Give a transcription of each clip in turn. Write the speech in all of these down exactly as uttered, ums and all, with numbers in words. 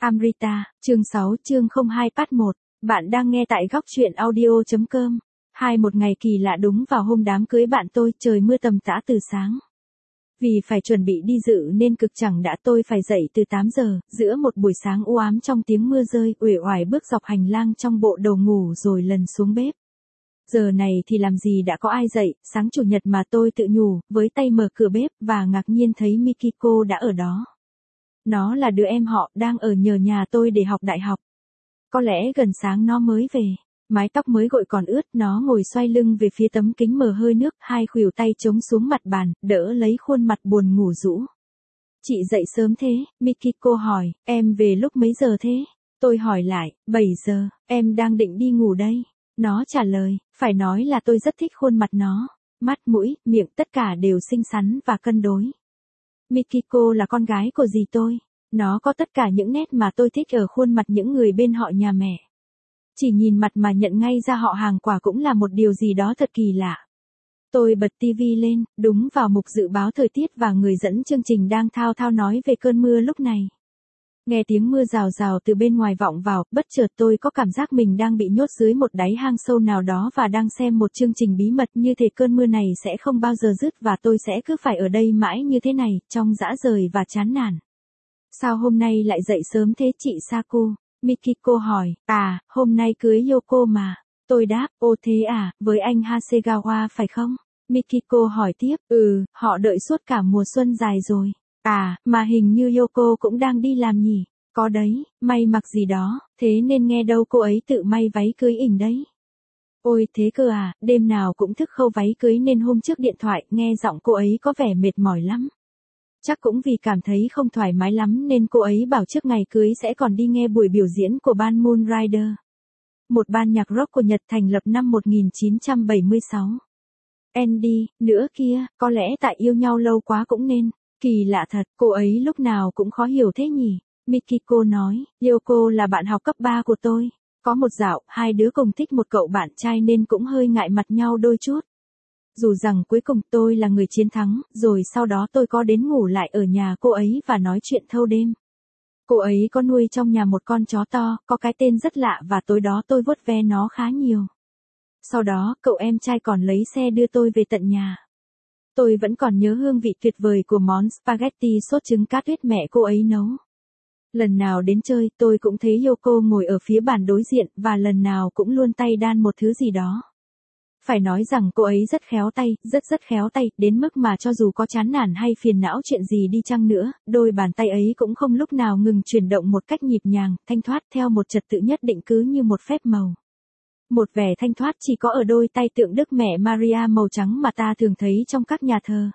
Amrita, chương sáu, chương không hai part một. Bạn đang nghe tại góc truyện audio.com. Hai một ngày kỳ lạ đúng vào hôm đám cưới bạn tôi, trời mưa tầm tã từ sáng. Vì phải chuẩn bị đi dự nên cực chẳng đã tôi phải dậy từ tám giờ, giữa một buổi sáng u ám trong tiếng mưa rơi, uể oải bước dọc hành lang trong bộ đồ ngủ rồi lần xuống bếp. Giờ này thì làm gì đã có ai dậy, sáng chủ nhật mà, tôi tự nhủ, với tay mở cửa bếp, và ngạc nhiên thấy Mikiko đã ở đó. Nó là đứa em họ, đang ở nhờ nhà tôi để học đại học. Có lẽ gần sáng nó mới về. Mái tóc mới gội còn ướt, nó ngồi xoay lưng về phía tấm kính mờ hơi nước, hai khuỷu tay chống xuống mặt bàn, đỡ lấy khuôn mặt buồn ngủ rũ. Chị dậy sớm thế, Mikiko hỏi, em về lúc mấy giờ thế? Tôi hỏi lại, bảy giờ, em đang định đi ngủ đây. Nó trả lời, phải nói là tôi rất thích khuôn mặt nó. Mắt, mũi, miệng tất cả đều xinh xắn và cân đối. Mikiko là con gái của dì tôi. Nó có tất cả những nét mà tôi thích ở khuôn mặt những người bên họ nhà mẹ. Chỉ nhìn mặt mà nhận ngay ra họ hàng quả cũng là một điều gì đó thật kỳ lạ. Tôi bật tivi lên, đúng vào mục dự báo thời tiết và người dẫn chương trình đang thao thao nói về cơn mưa lúc này. Nghe tiếng mưa rào rào từ bên ngoài vọng vào, bất chợt tôi có cảm giác mình đang bị nhốt dưới một đáy hang sâu nào đó và đang xem một chương trình bí mật, như thể cơn mưa này sẽ không bao giờ dứt và tôi sẽ cứ phải ở đây mãi như thế này, trong dã rời và chán nản. Sao hôm nay lại dậy sớm thế chị Saku? Mikiko hỏi, à, hôm nay cưới Yoko mà. Tôi đáp, ô thế à, với anh Hasegawa phải không? Mikiko hỏi tiếp, ừ, họ đợi suốt cả mùa xuân dài rồi. À, mà hình như Yoko cũng đang đi làm nhỉ? Có đấy, may mặc gì đó, thế nên nghe đâu cô ấy tự may váy cưới ỉnh đấy. Ôi thế cơ à, đêm nào cũng thức khâu váy cưới nên hôm trước điện thoại nghe giọng cô ấy có vẻ mệt mỏi lắm. Chắc cũng vì cảm thấy không thoải mái lắm nên cô ấy bảo trước ngày cưới sẽ còn đi nghe buổi biểu diễn của ban Moon Rider. Một ban nhạc rock của Nhật thành lập năm một nghìn chín trăm bảy mươi sáu. Andy, nữa kia, có lẽ tại yêu nhau lâu quá cũng nên. Kỳ lạ thật, cô ấy lúc nào cũng khó hiểu thế nhỉ? Mikiko nói, Yoko là bạn học cấp ba của tôi. Có một dạo, hai đứa cùng thích một cậu bạn trai nên cũng hơi ngại mặt nhau đôi chút. Dù rằng cuối cùng tôi là người chiến thắng, rồi sau đó tôi có đến ngủ lại ở nhà cô ấy và nói chuyện thâu đêm. Cô ấy có nuôi trong nhà một con chó to, có cái tên rất lạ và tối đó tôi vuốt ve nó khá nhiều. Sau đó, cậu em trai còn lấy xe đưa tôi về tận nhà. Tôi vẫn còn nhớ hương vị tuyệt vời của món spaghetti sốt trứng cá tuyết mẹ cô ấy nấu. Lần nào đến chơi, tôi cũng thấy Yoko ngồi ở phía bàn đối diện và lần nào cũng luôn tay đan một thứ gì đó. Phải nói rằng cô ấy rất khéo tay, rất rất khéo tay, đến mức mà cho dù có chán nản hay phiền não chuyện gì đi chăng nữa, đôi bàn tay ấy cũng không lúc nào ngừng chuyển động một cách nhịp nhàng, thanh thoát theo một trật tự nhất định cứ như một phép màu. Một vẻ thanh thoát chỉ có ở đôi tay tượng Đức Mẹ Maria màu trắng mà ta thường thấy trong các nhà thờ.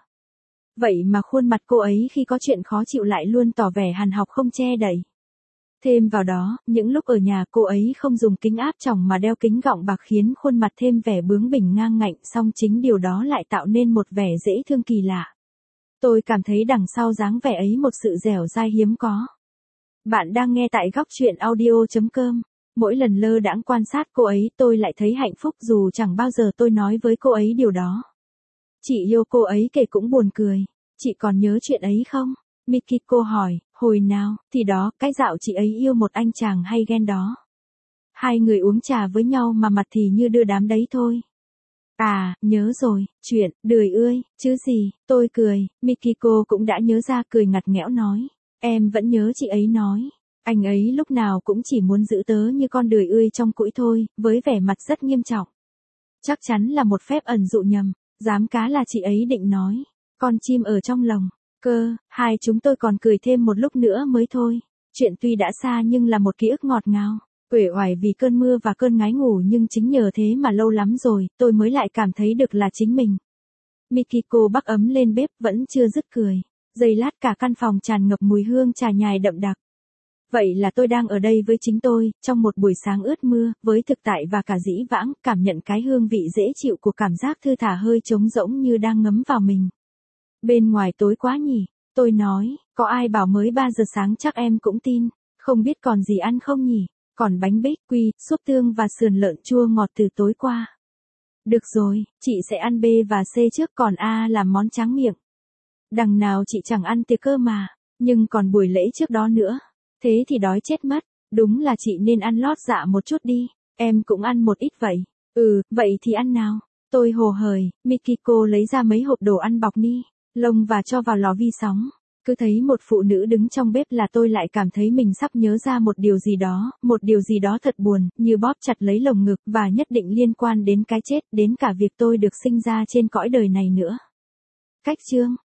Vậy mà khuôn mặt cô ấy khi có chuyện khó chịu lại luôn tỏ vẻ hằn học không che đậy. Thêm vào đó, những lúc ở nhà cô ấy không dùng kính áp tròng mà đeo kính gọng bạc khiến khuôn mặt thêm vẻ bướng bỉnh ngang ngạnh, song chính điều đó lại tạo nên một vẻ dễ thương kỳ lạ. Tôi cảm thấy đằng sau dáng vẻ ấy một sự dẻo dai hiếm có. Bạn đang nghe tại góc truyện audio.com. Mỗi lần lơ đãng quan sát cô ấy tôi lại thấy hạnh phúc dù chẳng bao giờ tôi nói với cô ấy điều đó. Chị yêu cô ấy kể cũng buồn cười. Chị còn nhớ chuyện ấy không? Mikiko hỏi, hồi nào, thì đó, cái dạo chị ấy yêu một anh chàng hay ghen đó. Hai người uống trà với nhau mà mặt thì như đưa đám đấy thôi. À, nhớ rồi, chuyện, đười ươi, chứ gì, tôi cười, Mikiko cũng đã nhớ ra cười ngặt nghẽo nói. Em vẫn nhớ chị ấy nói. Anh ấy lúc nào cũng chỉ muốn giữ tớ như con đười ươi trong cũi thôi, với vẻ mặt rất nghiêm trọng. Chắc chắn là một phép ẩn dụ nhầm, dám cá là chị ấy định nói. Con chim ở trong lồng. Cơ, hai chúng tôi còn cười thêm một lúc nữa mới thôi. Chuyện tuy đã xa nhưng là một ký ức ngọt ngào. Uể oải vì cơn mưa và cơn ngái ngủ nhưng chính nhờ thế mà lâu lắm rồi, tôi mới lại cảm thấy được là chính mình. Mikiko bắc ấm lên bếp vẫn chưa dứt cười. Giây lát cả căn phòng tràn ngập mùi hương trà nhài đậm đặc. Vậy là tôi đang ở đây với chính tôi, trong một buổi sáng ướt mưa, với thực tại và cả dĩ vãng, cảm nhận cái hương vị dễ chịu của cảm giác thư thả hơi trống rỗng như đang ngấm vào mình. Bên ngoài tối quá nhỉ, tôi nói, có ai bảo mới ba giờ sáng chắc em cũng tin, không biết còn gì ăn không nhỉ, còn bánh bích quy, súp tương và sườn lợn chua ngọt từ tối qua. Được rồi, chị sẽ ăn B và C trước còn A làm món tráng miệng. Đằng nào chị chẳng ăn tiệc cơ mà, nhưng còn buổi lễ trước đó nữa. Thế thì đói chết mất, đúng là chị nên ăn lót dạ một chút đi, em cũng ăn một ít vậy. Ừ, vậy thì ăn nào. Tôi hồ hởi, Mikiko lấy ra mấy hộp đồ ăn bọc ni lông và cho vào lò vi sóng. Cứ thấy một phụ nữ đứng trong bếp là tôi lại cảm thấy mình sắp nhớ ra một điều gì đó, một điều gì đó thật buồn, như bóp chặt lấy lồng ngực và nhất định liên quan đến cái chết, đến cả việc tôi được sinh ra trên cõi đời này nữa. Cách chương